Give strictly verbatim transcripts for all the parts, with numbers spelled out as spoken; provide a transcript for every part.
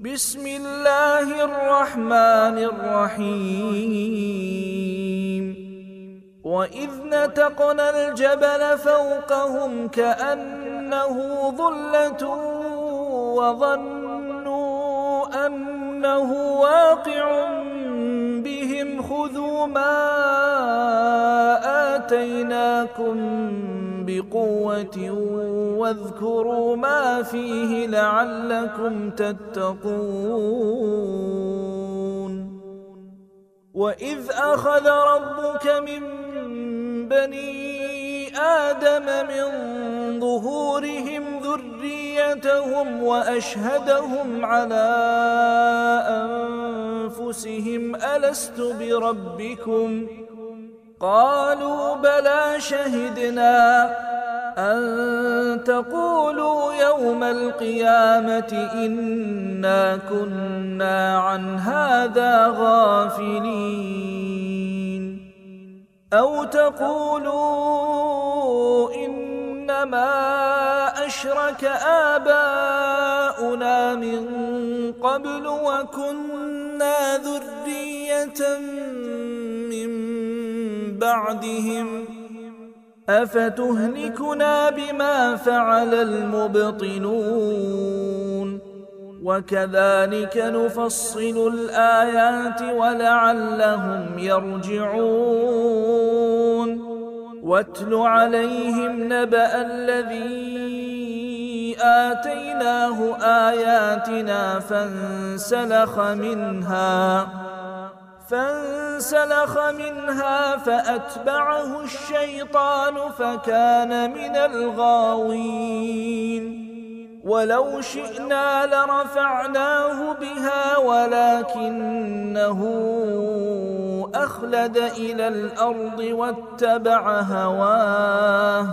بسم الله الرحمن الرحيم وإذ نتقنا الجبل فوقهم كأنه ظلة وظنوا أنه واقع بهم خذوا ما آتيناكم بقوة واذكروا ما فيه لعلكم تتقون وإذ أخذ ربك من بني آدم من ظهورهم ذريتهم وأشهدهم على أنفسهم ألست بربكم قالوا بلى شهدنا أن تقولوا يوم القيامة إنا كنا عن هذا غافلين أو تقولوا إنما أشرك آباؤنا من قبل وكنا ذرية من بعدهم أفتهلكنا بما فعل المبطلون وكذلك نفصل الآيات ولعلهم يرجعون واتل عليهم نبأ الذي آتيناه آياتنا فانسلخ منها فانسلخ منها فأتبعه الشيطان فكان من الغاوين ولو شئنا لرفعناه بها ولكنه أخلد إلى الأرض واتبع هواه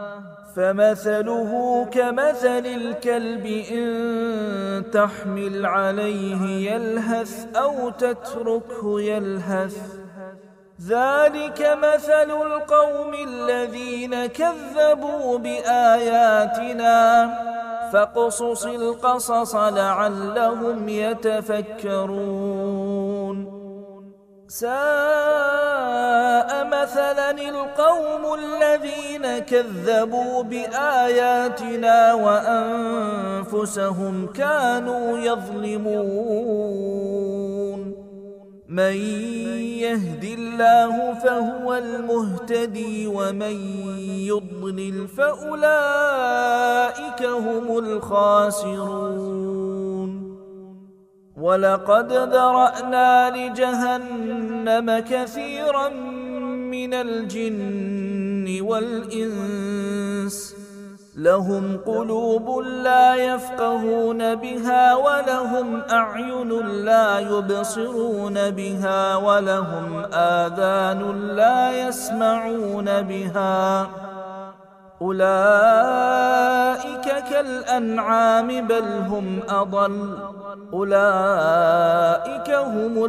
فمثله كمثل الكلب إن تحمل عليه يلهث أو تتركه يلهث ذلك مثل القوم الذين كذبوا بآياتنا فاقصص القصص لعلهم يتفكرون ساء مثلا القوم الذين كذبوا بآياتنا وأنفسهم كانوا يظلمون من يهد الله فهو المهتدي ومن يضلل فأولئك هم الخاسرون ولقد ذرأنا لجهنم كثيرا من الجن والإنس لهم قلوب لا يفقهون بها ولهم أعين لا يبصرون بها ولهم آذان لا يسمعون بها أولئك كالأنعام بل هم أضل أولئك هم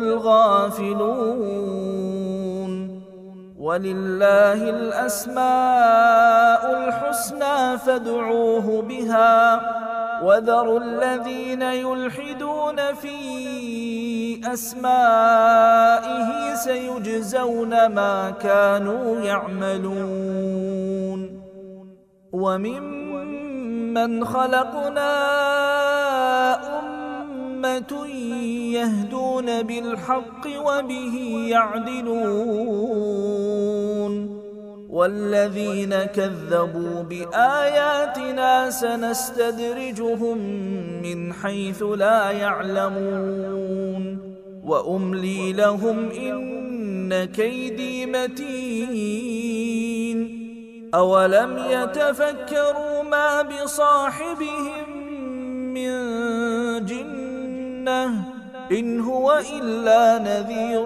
الغافلون ولله الأسماء الحسنى فادعوه بها وذروا الذين يلحدون في أسمائه سيجزون ما كانوا يعملون وممن خلقنا أمة يهدون بالحق وبه يعدلون والذين كذبوا بآياتنا سنستدرجهم من حيث لا يعلمون وأملي لهم إن كيدي متين أولم يتفكروا ما بصاحبهم من جنة إن هو إلا نذير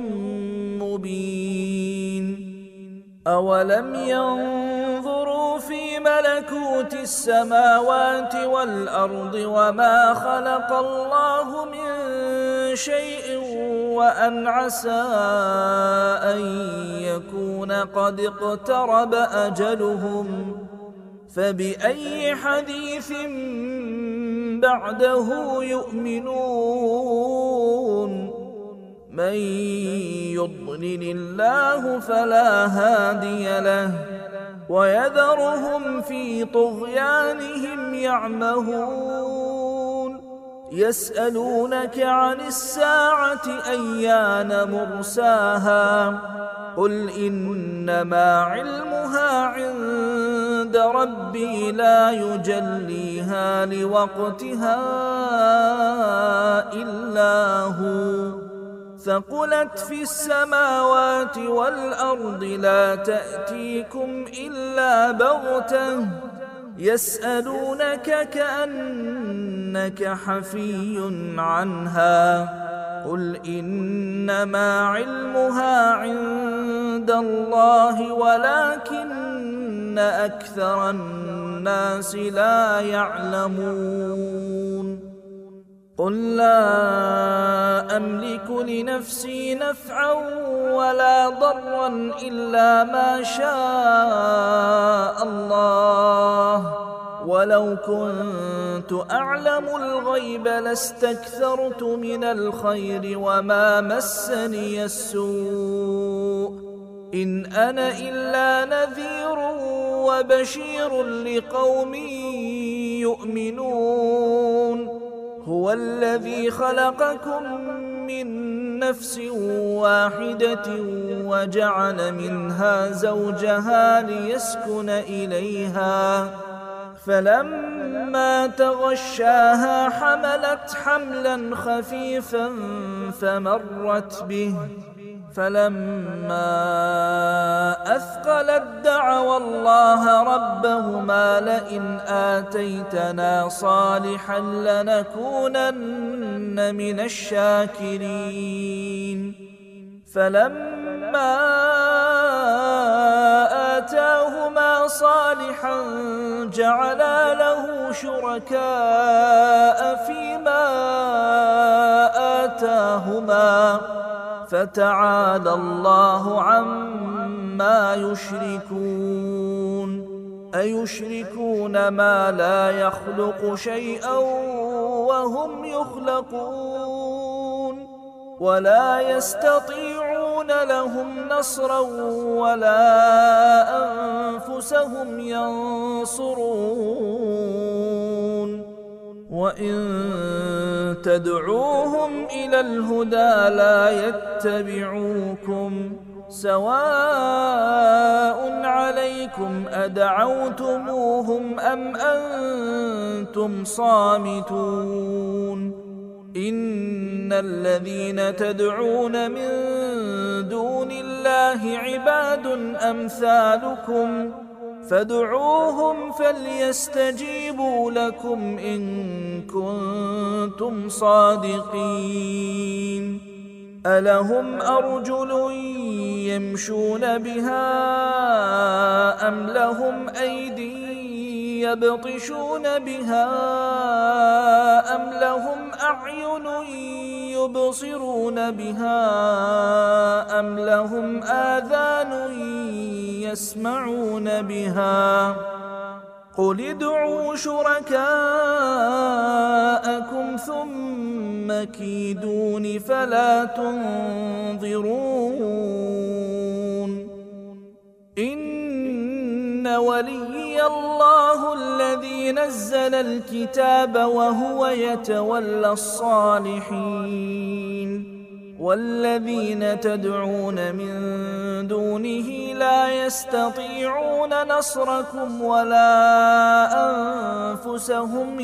مبين أولم ينظروا في ملكوت السماوات والأرض وما خلق الله من شيء وأن عسى أن يكون قد اقترب أجلهم فبأي حديث بعده يؤمنون من يضلل الله فلا هادي له ويذرهم في طغيانهم يعمهون يسألونك عن الساعة أيان مرساها قل إنما علمها عند ربي لا يجليها لوقتها إلا هو ثقلت في السماوات والأرض لا تأتيكم إلا بغتة يسألونك كأنك حفي عنها قل إنما علمها عند الله ولكن أكثر الناس لا يعلمون قل لا أملك لنفسي نفعا ولا ضرا إلا ما شاء الله ولو كنت أعلم الغيب لاستكثرت من الخير وما مسني السوء إن أنا إلا نذير وبشير لقوم يؤمنون هو الذي خلقكم من نفس واحدة وجعل منها زوجها ليسكن إليها فلما تغشاها حملت حملا خفيفا فمرت به فلما أثقلت دعوا الله ربهما لئن آتيتنا صالحا لنكونن من الشاكرين فلما آتاهما صالحا جعلا له شركاء فيما آتاهما فتعالى الله عما يشركون أيشركون ما لا يخلق شيئا وهم يخلقون ولا يستطيعون لهم نصرا ولا أنفسهم ينصرون وإن تدعوهم إلى الهدى لا يتبعوكم سواء عليكم أدعوتموهم أم أنتم صامتون إن الذين تدعون من دون الله عباد أمثالكم فادعوهم فليستجيبوا لكم إن كنتم صادقين ألهم أرجل يمشون بها أم لهم أيدي يبطشون بها أم لهم أعين يبصرون بها أم لهم آذان يسمعون بها قل ادعوا شركاءكم ثم كيدون فلا تنظرون إن وليي الله الذي نزل الكتاب وهو يتولى الصالحين والذين تدعون من دونه لا يستطيعون نصركم ولا أنفسهم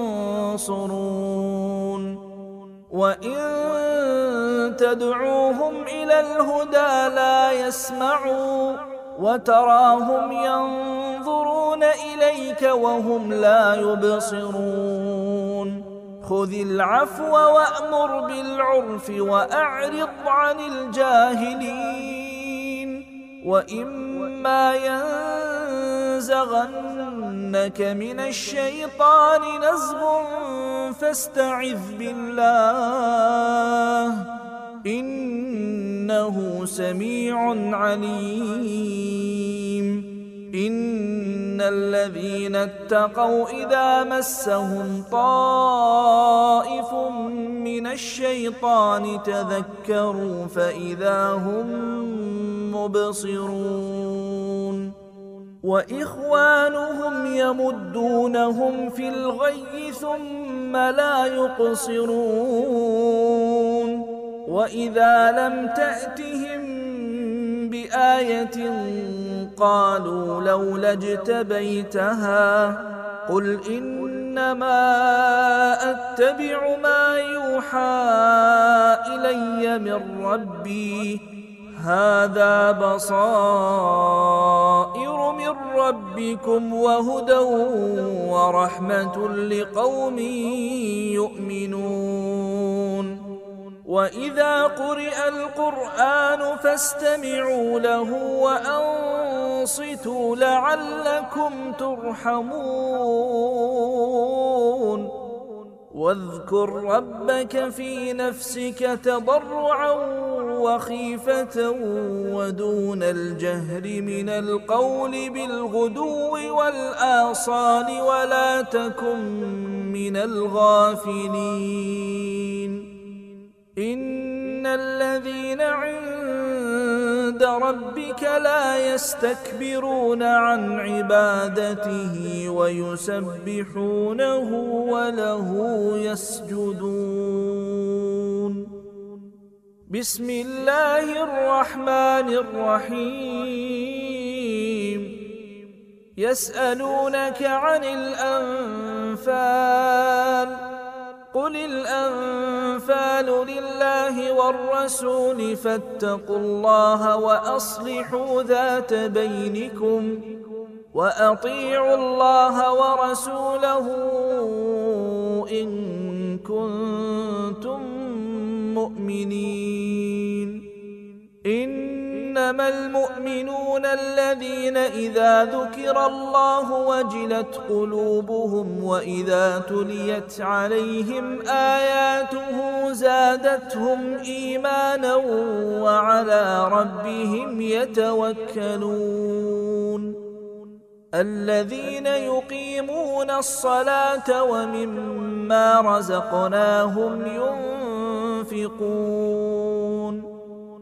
ينصرون وإن تدعوهم إلى الهدى لا يسمعوا وتراهم ينظرون إليك وهم لا يبصرون خذ العفو وأمر بالعرف وأعرض عن الجاهلين وإما ينزغنك من الشيطان نزغ فاستعذ بالله إنه سميع عليم إن الذين اتقوا إذا مسهم طائف من الشيطان تذكروا فإذا هم مبصرون وإخوانهم يمدونهم في الغي ثم لا يقصرون وإذا لم تأتهم بآية قالوا لولا اجتبيتها قل إنما أتبع ما يوحى إلي من ربي هذا بصائر من ربكم وهدى ورحمة لقوم يؤمنون وإذا قرئ القرآن فاستمعوا له وأنصتوا لعلكم ترحمون واذكر ربك في نفسك تضرعا وخيفة ودون الجهر من القول بالغدو والآصال ولا تكن من الغافلين إن الذين عند ربك لا يستكبرون عن عبادته ويسبحونه وله يسجدون بسم الله الرحمن الرحيم يسألونك عن الأنفال قل الأنفال لله والرسول فاتقوا الله وأصلحوا ذات بينكم وأطيعوا الله ورسوله إن كنتم مؤمنين إنما المؤمنون الذين إذا ذكر الله وجلت قلوبهم وإذا تليت عليهم آياته زادتهم إيمانا وعلى ربهم يتوكلون الذين يقيمون الصلاة ومما رزقناهم ينفقون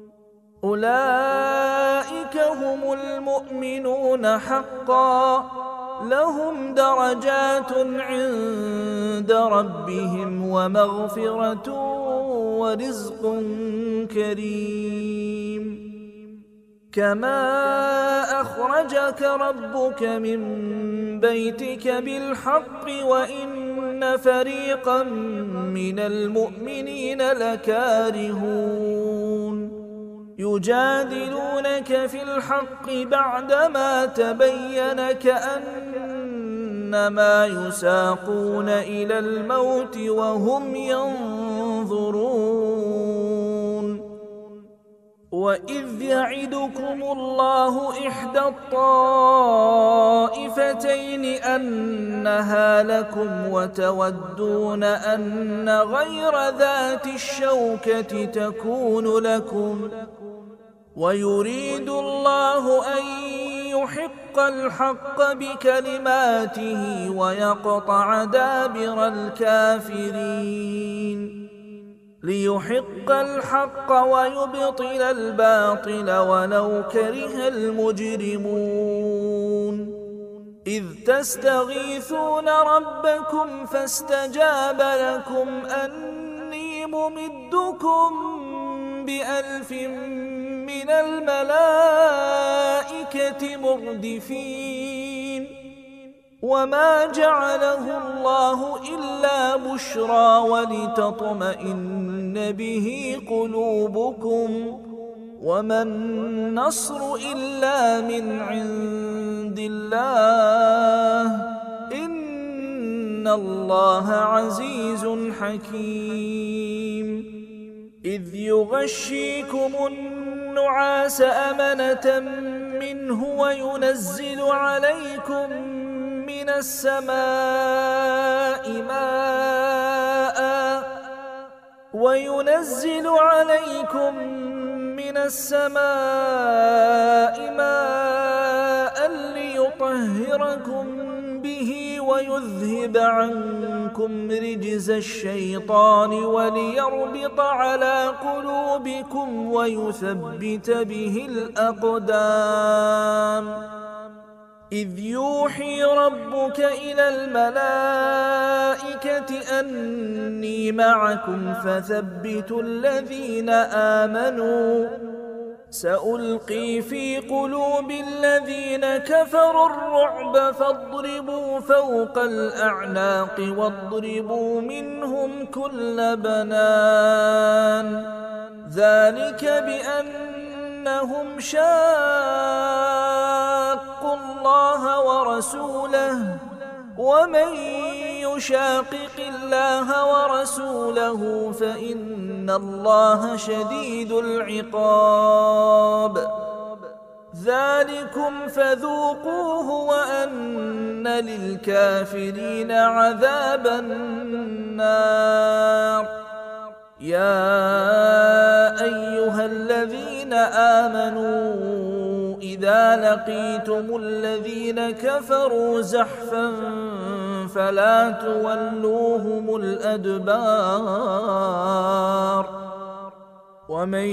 أولئك هم المؤمنون حقا لهم درجات عند ربهم ومغفرة ورزق كريم كما أخرجك ربك من بيتك بالحق وإن فريقا من المؤمنين لكارهون يجادلونك في الحق بعدما تبين كأنما يساقون إلى الموت وهم ينظرون وإذ يعدكم الله إحدى الطائفتين أنها لكم وتودون أن غير ذات الشوكة تكون لكم ويريد الله أن يحق الحق بكلماته ويقطع دابر الكافرين ليحق الحق ويبطل الباطل ولو كره المجرمون إذ تستغيثون ربكم فاستجاب لكم أني ممدكم بألف من الملائكة مردفين وما جعله الله إلا بشرى ولتطمئن به قلوبكم وما النصر إلا من عند الله إن الله عزيز حكيم إذ يغشيكم النعاس أمنة منه وينزل عليكم من السماء ماء وينزل عليكم من السماء ماء ليطهركم ويطهركم به ويذهب عنكم رجز الشيطان وليربط على قلوبكم ويثبت به الأقدام. إذ يوحي ربك إلى الملائكة أني معكم فثبتوا الذين آمنوا سألقي في قلوب الذين كفروا الرعب فاضربوا فوق الأعناق واضربوا منهم كل بنان. ذلك بأنهم شاقوا الله ورسوله ومن يشاقق الله ورسوله فإن الله شديد العقاب. ذلكم فذوقوه وأن للكافرين عذاب النار. يا أيها الذين آمنوا إذا لقيتم الذين كفروا زحفا فلا تولوهم الأدبار ومن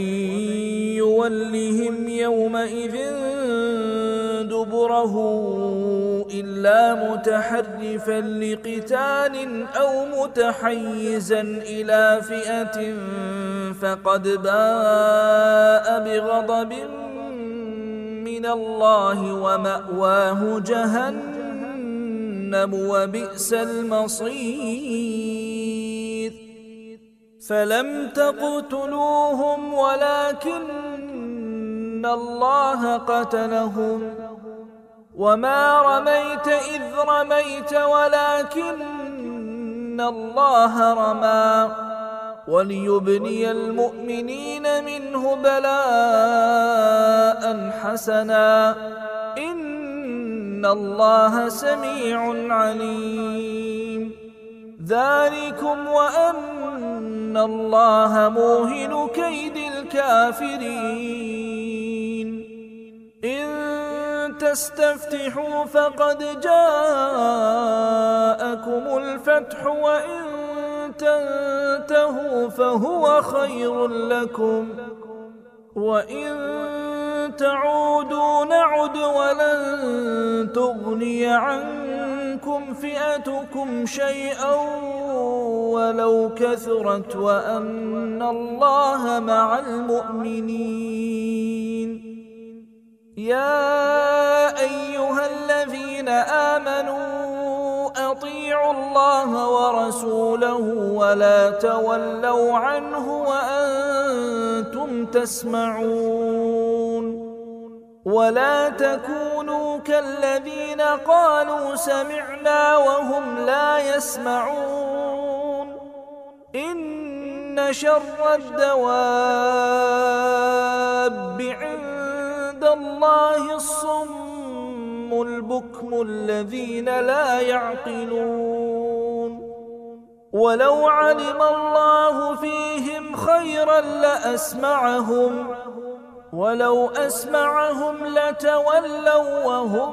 يولهم يومئذ دبره إلا متحرفا لقتال أو متحيزا إلى فئة فقد باء بغضب من الله ومأواه جهنم وبئس المصير. فلم تقتلوهم ولكن الله قتلهم وما رميت إذ رميت ولكن الله رمى وليبني المؤمنين منه بلاء حسنا إن الله سميع عليم. ذلكم وأن الله موهن كيد الكافرين. إن تستفتحوا فقد جاءكم الفتح وإن تنتهوا فهو خير لكم وإن تعودوا نعد ولن تغني عنكم فئتكم شيئا ولو كثرت وأن الله مع المؤمنين. يا أيها الذين آمنوا أطيعوا الله ورسوله ولا تولوا عنه وأنتم تسمعون. ولا تكونوا كالذين قالوا سمعنا وهم لا يسمعون. إن شر الدواب عند الله الصم البكم الذين لا يعقلون. ولو علم الله فيهم خيرا لأسمعهم ولو أسمعهم لتولوا وهم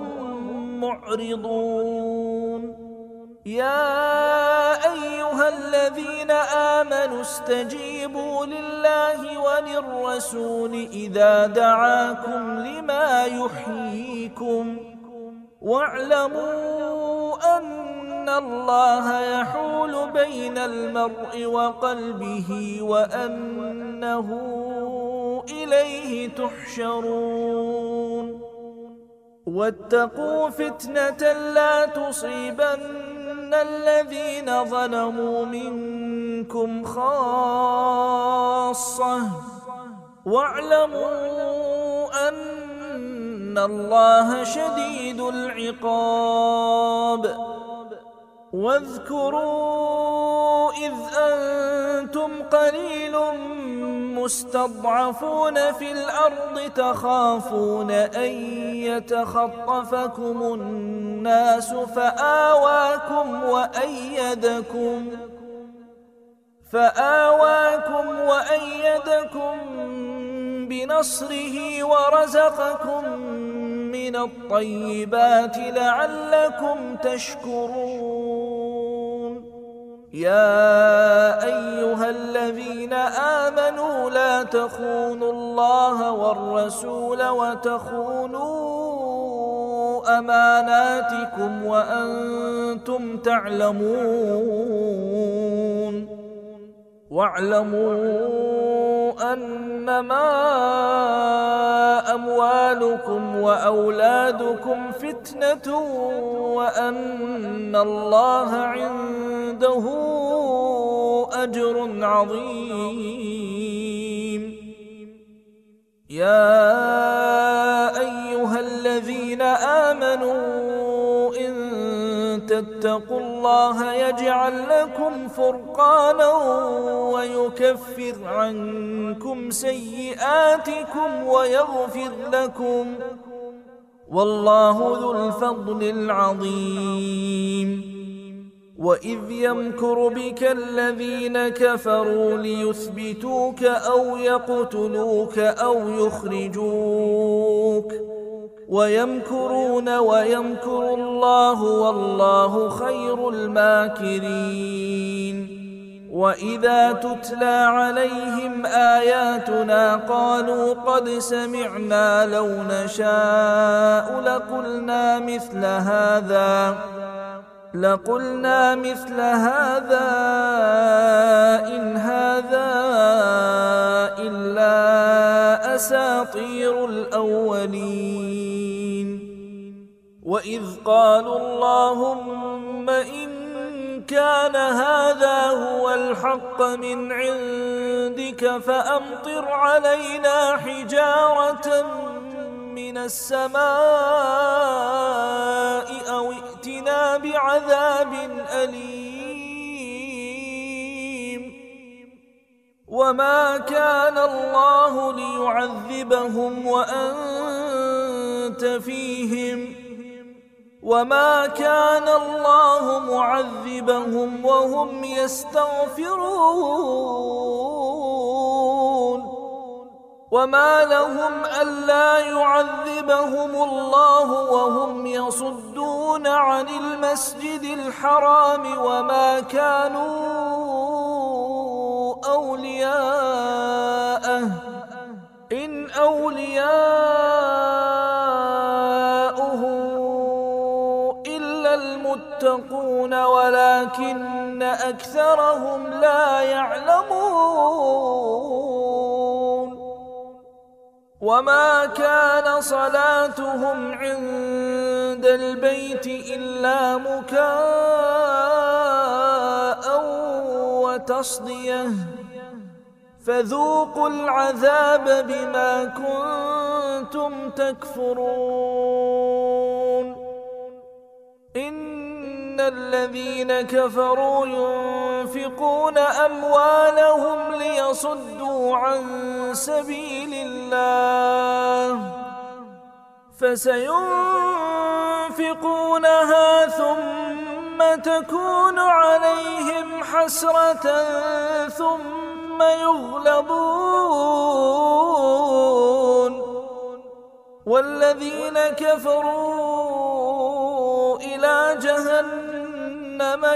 معرضون. يا أيها الذين آمنوا استجيبوا لله وللرسول إذا دعاكم لما يحييكم واعلموا أن الله يحول بين المرء وقلبه وأنه إليه تحشرون. واتقوا فتنة لا تصيبن الذين ظلموا منكم خاصة واعلموا أن الله شديد العقاب. واذكروا إذ أنتم قليل مستضعفون في الأرض تخافون أن يتخطفكم الناس فآواكم وأيدكم فآواكم وأيدكم بنصره ورزقكم من من الطيبات لعلكم تشكرون. يا أيها الذين آمنوا لا تخونوا الله والرسول وتخونوا أماناتكم وأنتم تعلمون. واعلموا أنما أموالكم وأولادكم فتنة وأن الله عنده أجر عظيم. يا أيها الذين آمنوا إن تتقوا الله يجعل لكم فرقانا ويكفر عنكم سيئاتكم ويغفر لكم، والله ذو الفضل العظيم. وإذ يمكر بك الذين كفروا ليثبتوك أو يقتلوك أو يخرجوك ويمكرون ويمكر الله والله خير الماكرين. وإذا تتلى عليهم آياتنا قالوا قد سمعنا لو نشاء لقلنا مثل هذا لقلنا مثل هذا إن هذا إلا أساطير الأولين. وإذ قالوا اللهم إن كان هذا هو الحق من عندك فأمطر علينا حجارة من السماء أو ائتنا بعذاب أليم. وما كان الله ليعذبهم وأنت فيهم وما كان الله معذبهم وهم يستغفرون. وما لهم ألا يعذبهم الله وهم يصدون عن المسجد الحرام وما كانوا أولياءه إن أولياؤه إلا المتقون ولكن أكثرهم لا يعلمون. وما كان صلاتهم عند البيت إلا مكاء وتصدية فذوقوا العذاب بما كنتم تكفرون. إن الذين كفروا ينفقون أموالهم ليصدوا عن سبيل الله فسينفقونها ثم تكون عليهم حسرة ثم يغلبون والذين كفروا إلى جهنم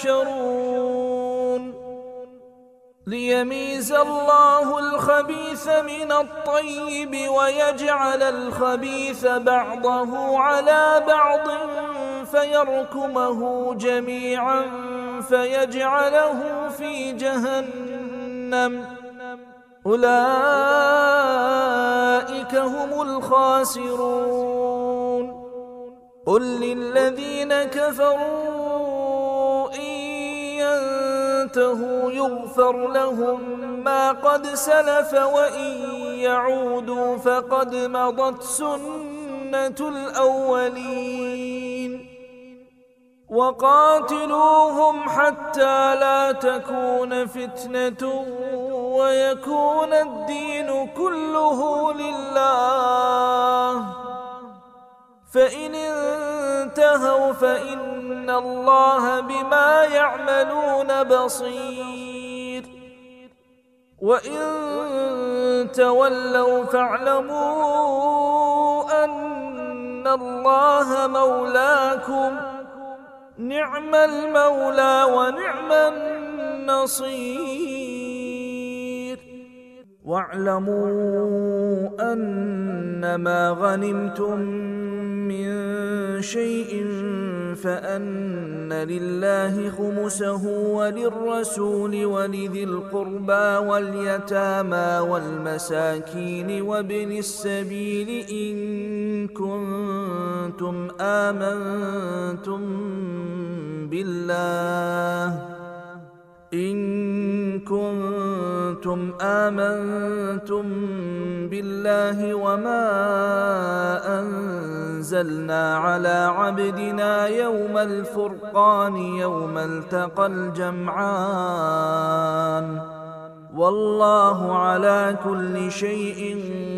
يحشرون ليميز الله الخبيث من الطيب ويجعل الخبيث بعضه على بعض فيركمه جميعا فيجعله في جهنم أولئك هم الخاسرون. قل للذين كفروا إن ينتهوا يغفر لهم ما قد سلف وإن يعودوا فقد مضت سنة الأولين. وقاتلوهم حتى لا تكون فتنة ويكون الدين كله لله فإن انتهوا فإن الله بما يعملون بصير. وإن تولوا فاعلموا أن الله مولاكم نعم المولى ونعم النصير. واعلموا أنما غنمتم من شيء فأن لله خمسه وللرسول ولذي القربى واليتامى والمساكين وابن السبيل إن كنتم آمنتم بالله إن كنتم آمنتم بالله وما أنزلنا على عبدنا يوم الفرقان يوم التقى الجمعان والله على كل شيء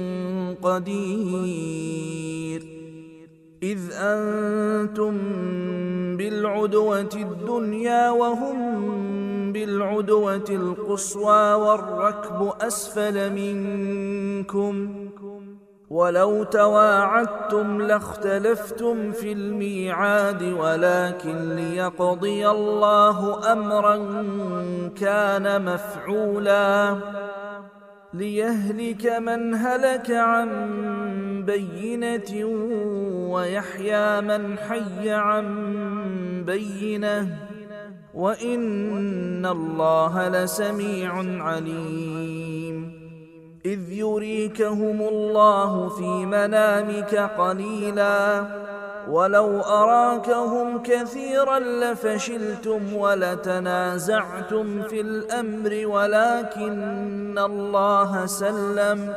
قدير. إذ أنتم بالعدوة الدنيا وهم بالعدوة القصوى والركب أسفل منكم ولو تواعدتم لاختلفتم في الميعاد ولكن ليقضي الله أمرا كان مفعولا ليهلك من هلك عن بينة ويحيى من حي عن بينة وإن الله لسميع عليم. إذ يريكهم الله في منامك قليلا ولو أراكهم كثيرا لفشلتم ولتنازعتم في الأمر ولكن الله سلم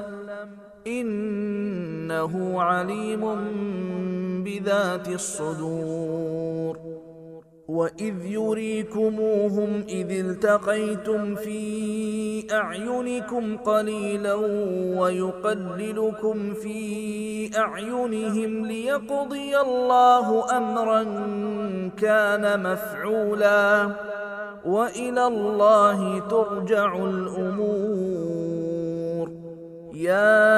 إنه عليم بذات الصدور. وإذ يريكموهم إذ التقيتم في أعينكم قليلا ويقللكم في أعينهم ليقضي الله أمرا كان مفعولا وإلى الله ترجع الأمور. يا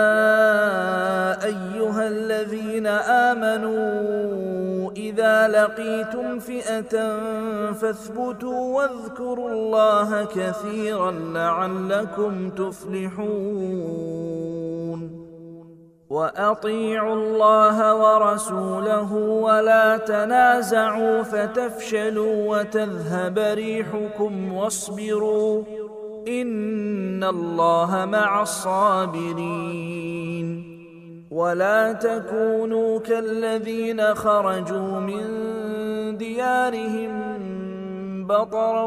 أيها الذين آمنوا إذا لقيتم فئة فاثبتوا واذكروا الله كثيرا لعلكم تفلحون. وأطيعوا الله ورسوله ولا تنازعوا فتفشلوا وتذهب ريحكم واصبروا إن الله مع الصابرين. ولا تكونوا كالذين خرجوا من ديارهم بطرا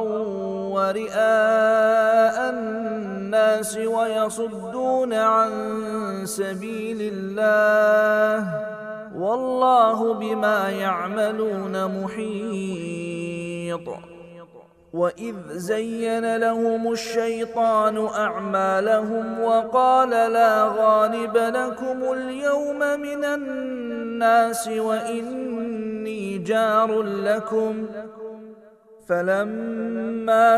ورئاء الناس ويصدون عن سبيل الله والله بما يعملون محيط. وإذ زين لهم الشيطان أعمالهم وقال لا غالب لكم اليوم من الناس وإني جار لكم فلما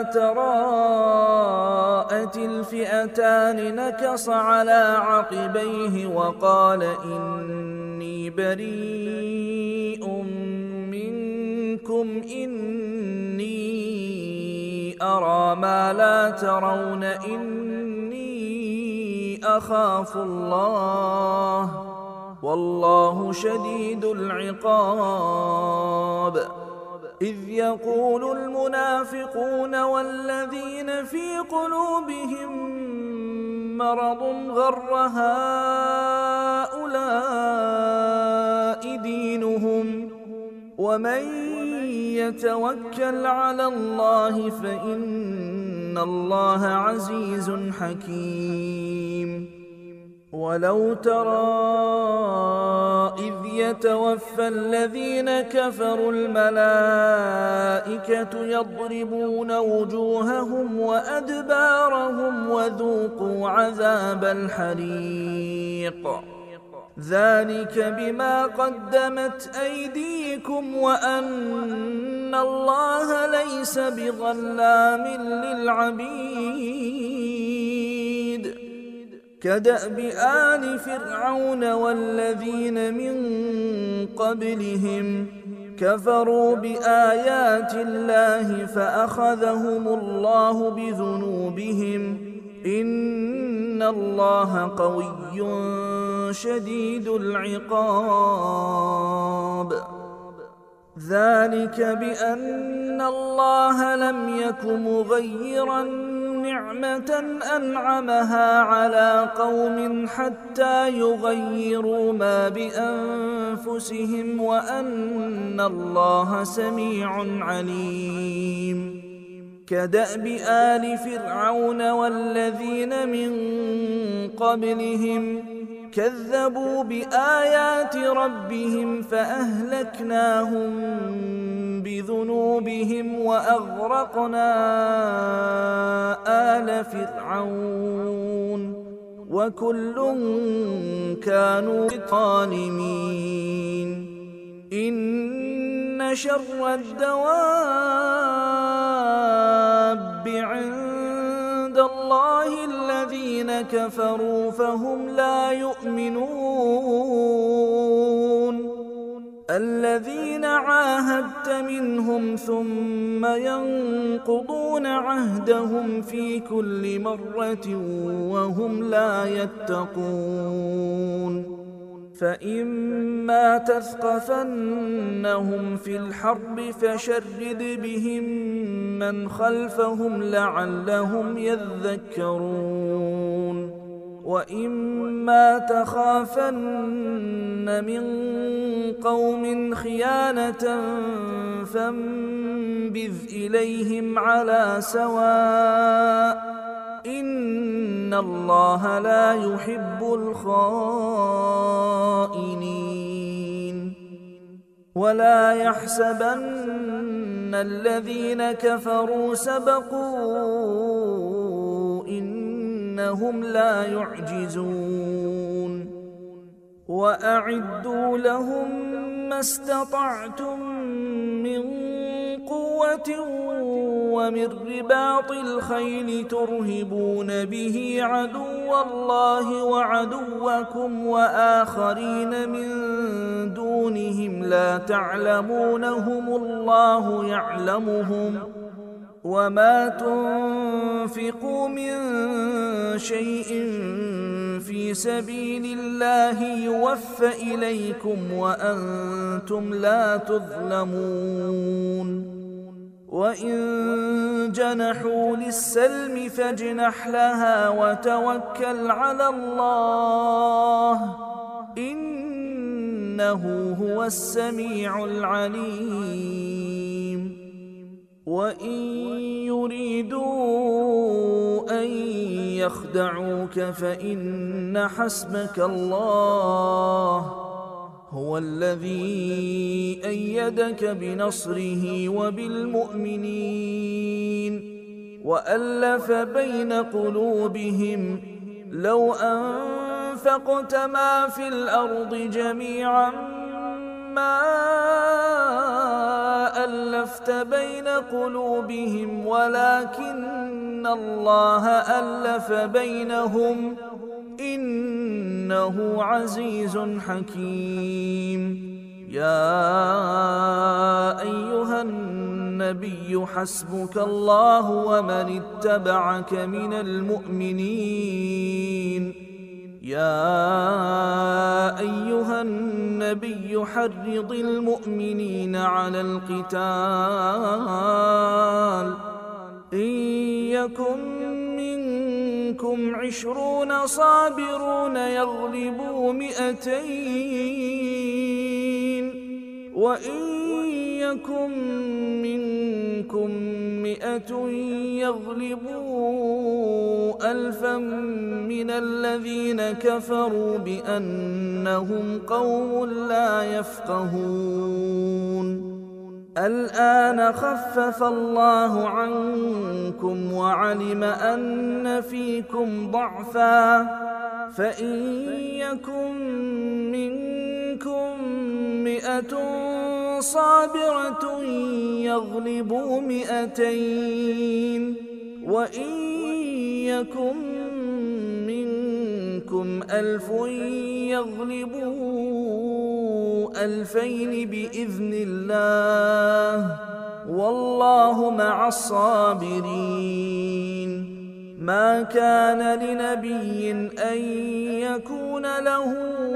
تراءت الفئتان نكص على عقبيه وقال إني بريء منكم إني أرى ما لا ترون إني أخاف الله والله شديد العقاب. إذ يقول المنافقون والذين في قلوبهم مرض غر هؤلاء دينهم ومن يتوكل على الله فإن الله عزيز حكيم. ولو ترى إذ يتوفى الذين كفروا الملائكة يضربون وجوههم وأدبارهم وذوقوا عذاب الحريق ذلك بما قدمت أيديكم وأن الله ليس بظلام للعبيد. كدأب آل فرعون والذين من قبلهم كفروا بآيات الله فأخذهم الله بذنوبهم إن الله قوي شديد العقاب. ذلك بأن الله لم يك مغيرا نعمة أنعمها على قوم حتى يغيروا ما بأنفسهم وأن الله سميع عليم. كدأب آل فرعون والذين من قبلهم كذبوا بآيات ربهم فأهلكناهم بذنوبهم وأغرقنا آل فرعون وكل كانوا ظالمين. إن شر الدواب عند الله الذين كفروا فهم لا يؤمنون. الذين عاهدت منهم ثم ينقضون عهدهم في كل مرة وهم لا يتقون. فإما تثقفنهم في الحرب فشرد بهم من خلفهم لعلهم يذكرون. وإما تخافن من قوم خيانة فانبذ إليهم على سواء إن الله لا يحب الخائنين. ولا يحسبن الذين كفروا سبقوا إنهم لا يعجزون. وأعدوا لهم ما استطعتم من قوة ومن رباط الخيل ترهبون به عدو الله وعدوكم وآخرين من دونهم لا تعلمونهم الله يعلمهم. وما تنفقوا من شيء في سبيل الله يوفى إليكم وأنتم لا تظلمون. وإن جنحوا للسلم فاجنح لها وتوكل على الله إنه هو السميع العليم. وإن يريدوا أن يخدعوك فإن حسبك الله هو الذي أيدك بنصره وبالمؤمنين وألف بين قلوبهم لو أنفقت ما في الأرض جميعا ما ألفت بين قلوبهم ولكن الله ألف بينهم إنه عزيز حكيم. يا أيها النبي حسبك الله ومن اتبعك من المؤمنين. يا أيها النبي حرض المؤمنين على القتال إن يكن منكم عشرون صابرون يغلبوا مئتين وإن يكن منكم مئة يغلبوا ألفا من الذين كفروا بأنهم قوم لا يفقهون. الآن خفف الله عنكم وعلم أن فيكم ضعفا فإن يكن منكم مئة صابرة يغلبوا مئتين وإن يكن منكم منكم ألف يغلبوا ألفين بإذن الله والله مع الصابرين. ما كان لنبي أن يكون له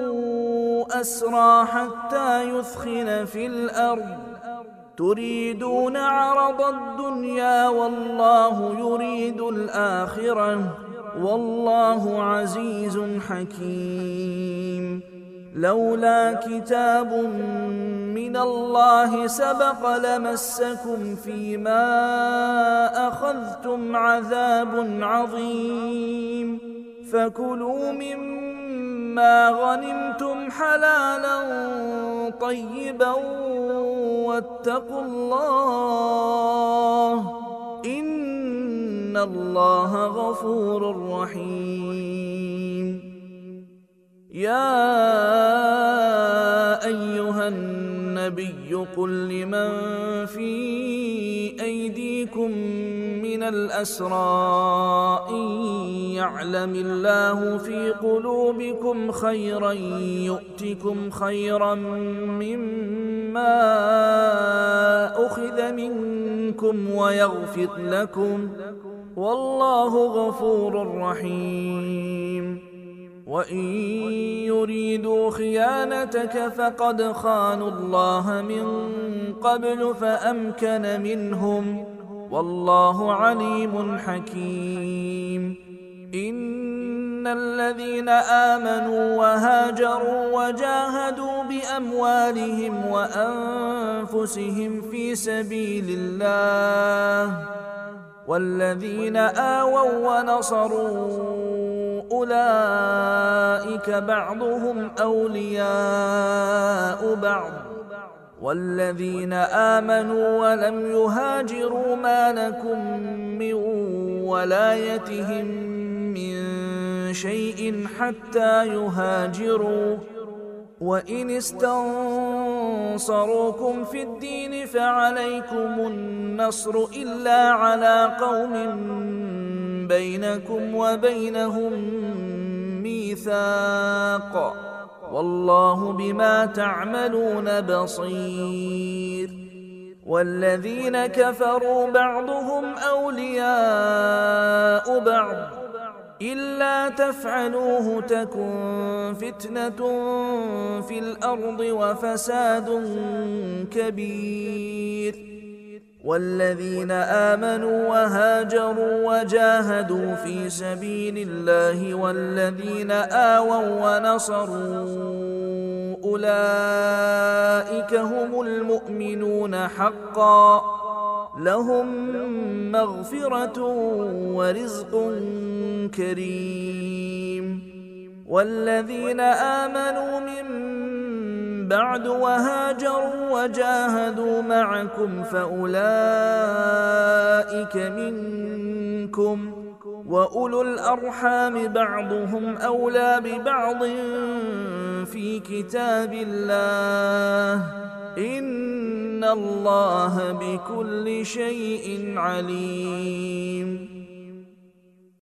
أسرى حتى يثخن في الأرض تريدون عرض الدنيا والله يريد الآخرة والله عزيز حكيم. لولا كتاب من الله سبق لمسكم فيما أخذتم عذاب عظيم. فكلوا مما غنمتم حلالا طيبا واتقوا الله إن الله غفور رحيم. يا أيها النبي قل لمن في أيديكم من الأسرى إن يعلم الله في قلوبكم خيرا يؤتكم خيرا مما أخذ منكم ويغفر لكم والله غفور رحيم. وإن يريدوا خيانتك فقد خانوا الله من قبل فأمكن منهم والله عليم حكيم. إن الذين آمنوا وهاجروا وجاهدوا بأموالهم وأنفسهم في سبيل الله والذين آووا ونصروا أولئك بعضهم أولياء بعض والذين آمنوا ولم يهاجروا ما لكم من ولايتهم من شيء حتى يهاجروا وإن استنصروكم في الدين فعليكم النصر إلا على قوم بينكم وبينهم ميثاق والله بما تعملون بصير. والذين كفروا بعضهم أولياء بعض إلا تفعلوه تكن فتنة في الأرض وفساد كبير. والذين آمنوا وهاجروا وجاهدوا في سبيل الله والذين آووا ونصروا أولئك هم المؤمنون حقا لهم مغفرة ورزق كريم. والذين آمنوا من بعد وهاجروا وجاهدوا معكم فأولئك منكم وأولو الأرحام بعضهم أولى ببعض في كتاب الله إن الله بكل شيء عليم.